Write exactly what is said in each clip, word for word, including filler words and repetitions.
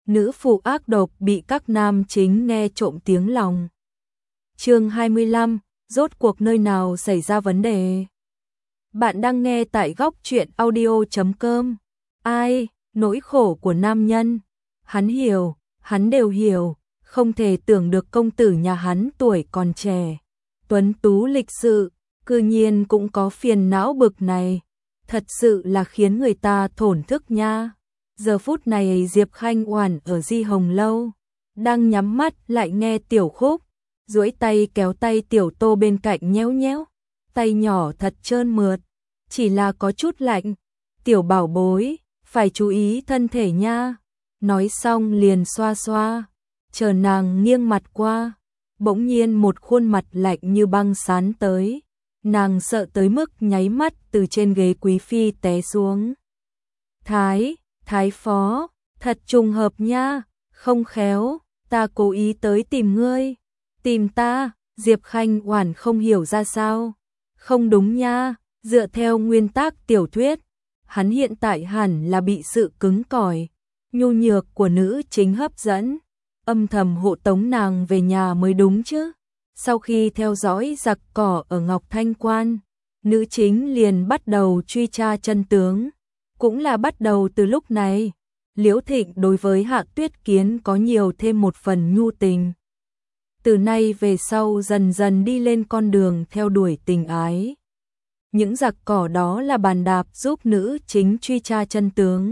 nữ phụ ác độc bị các nam chính nghe trộm tiếng lòng. Chương hai mươi lăm, rốt cuộc nơi nào xảy ra vấn đề? Bạn đang nghe tại góc truyện audio chấm com. Ai, nỗi khổ của nam nhân, hắn hiểu, hắn đều hiểu, không thể tưởng được công tử nhà hắn tuổi còn trẻ, tuấn tú lịch sự, cư nhiên cũng có phiền não bực này, thật sự là khiến người ta thổn thức nha. Giờ phút này Diệp Khanh Oản ở Di Hồng lâu, đang nhắm mắt lại nghe Tiểu Khúc, duỗi tay kéo tay Tiểu Tô bên cạnh nhéo nhéo, tay nhỏ thật trơn mượt, chỉ là có chút lạnh. Tiểu bảo bối, phải chú ý thân thể nha. Nói xong liền xoa xoa, chờ nàng nghiêng mặt qua, bỗng nhiên một khuôn mặt lạnh như băng sán tới, nàng sợ tới mức nháy mắt từ trên ghế quý phi té xuống. Thái, Thái phó, thật trùng hợp nha, không khéo, ta cố ý tới tìm ngươi. Tìm ta? Diệp Khanh Oản không hiểu ra sao. Không đúng nha, dựa theo nguyên tắc tiểu thuyết, hắn hiện tại hẳn là bị sự cứng cỏi, nhu nhược của nữ chính hấp dẫn, âm thầm hộ tống nàng về nhà mới đúng chứ. Sau khi theo dõi giặc cỏ ở Ngọc Thanh Quan, nữ chính liền bắt đầu truy tra chân tướng. Cũng là bắt đầu từ lúc này, Liễu Thịnh đối với Hạ Tuyết Kiến có nhiều thêm một phần nhu tình. Từ nay về sau dần dần đi lên con đường theo đuổi tình ái. Những giặc cỏ đó là bàn đạp giúp nữ chính truy tra chân tướng.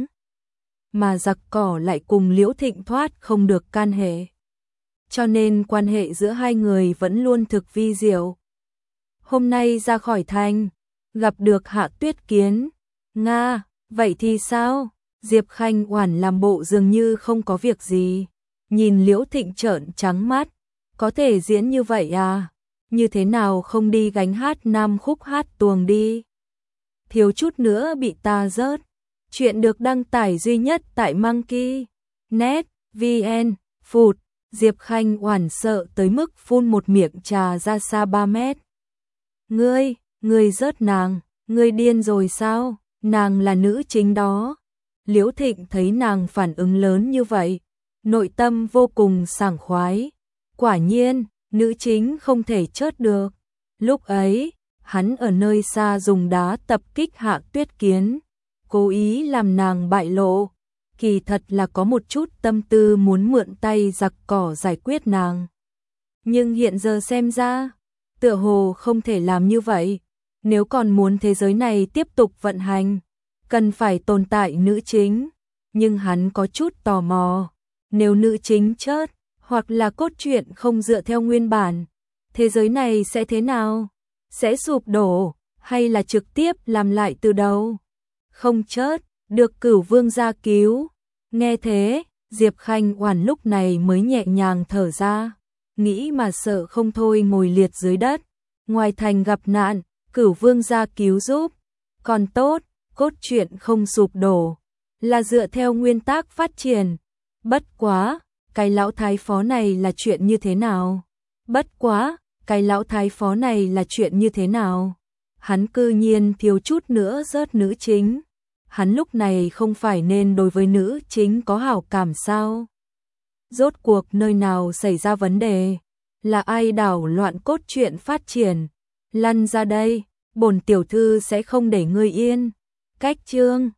Mà giặc cỏ lại cùng Liễu Thịnh thoát không được can hệ. Cho nên quan hệ giữa hai người vẫn luôn thực vi diệu. Hôm nay ra khỏi thành, gặp được Hạ Tuyết Kiến. Nga, vậy thì sao? Diệp Khanh Oản làm bộ dường như không có việc gì. Nhìn Liễu Thịnh trợn trắng mắt. Có thể diễn như vậy à? Như thế nào không đi gánh hát nam khúc hát tuồng đi? Thiếu chút nữa bị ta rớt. Chuyện được đăng tải duy nhất tại Monkey chấm net vn. Phụt, Diệp Khanh Oản sợ tới mức phun một miệng trà ra xa ba mét. Ngươi, ngươi rớt nàng, ngươi điên rồi sao? Nàng là nữ chính đó. Liễu Thịnh thấy nàng phản ứng lớn như vậy, nội tâm vô cùng sảng khoái. Quả nhiên, nữ chính không thể chớt được. Lúc ấy, hắn ở nơi xa dùng đá tập kích Hạ Tuyết Kiến, cố ý làm nàng bại lộ. Kỳ thật là có một chút tâm tư muốn mượn tay giặc cỏ giải quyết nàng. Nhưng hiện giờ xem ra, tựa hồ không thể làm như vậy. Nếu còn muốn thế giới này tiếp tục vận hành, cần phải tồn tại nữ chính. Nhưng hắn có chút tò mò, nếu nữ chính chớt, hoặc là cốt truyện không dựa theo nguyên bản, thế giới này sẽ thế nào? Sẽ sụp đổ, hay là trực tiếp làm lại từ đầu? Không chớt, được Cửu Vương gia cứu. Nghe thế, Diệp Khanh Oản lúc này mới nhẹ nhàng thở ra, nghĩ mà sợ không thôi ngồi liệt dưới đất. Ngoài thành gặp nạn, Cửu Vương gia cứu giúp, còn tốt, cốt truyện không sụp đổ, là dựa theo nguyên tắc phát triển. Bất quá, cái lão thái phó này là chuyện như thế nào? Bất quá, cái lão thái phó này là chuyện như thế nào? Hắn cư nhiên thiếu chút nữa rớt nữ chính. Hắn lúc này không phải nên đối với nữ chính có hảo cảm sao? Rốt cuộc nơi nào xảy ra vấn đề? Là ai đảo loạn cốt truyện phát triển? Lăn ra đây, bổn tiểu thư sẽ không để ngươi yên. Cách chương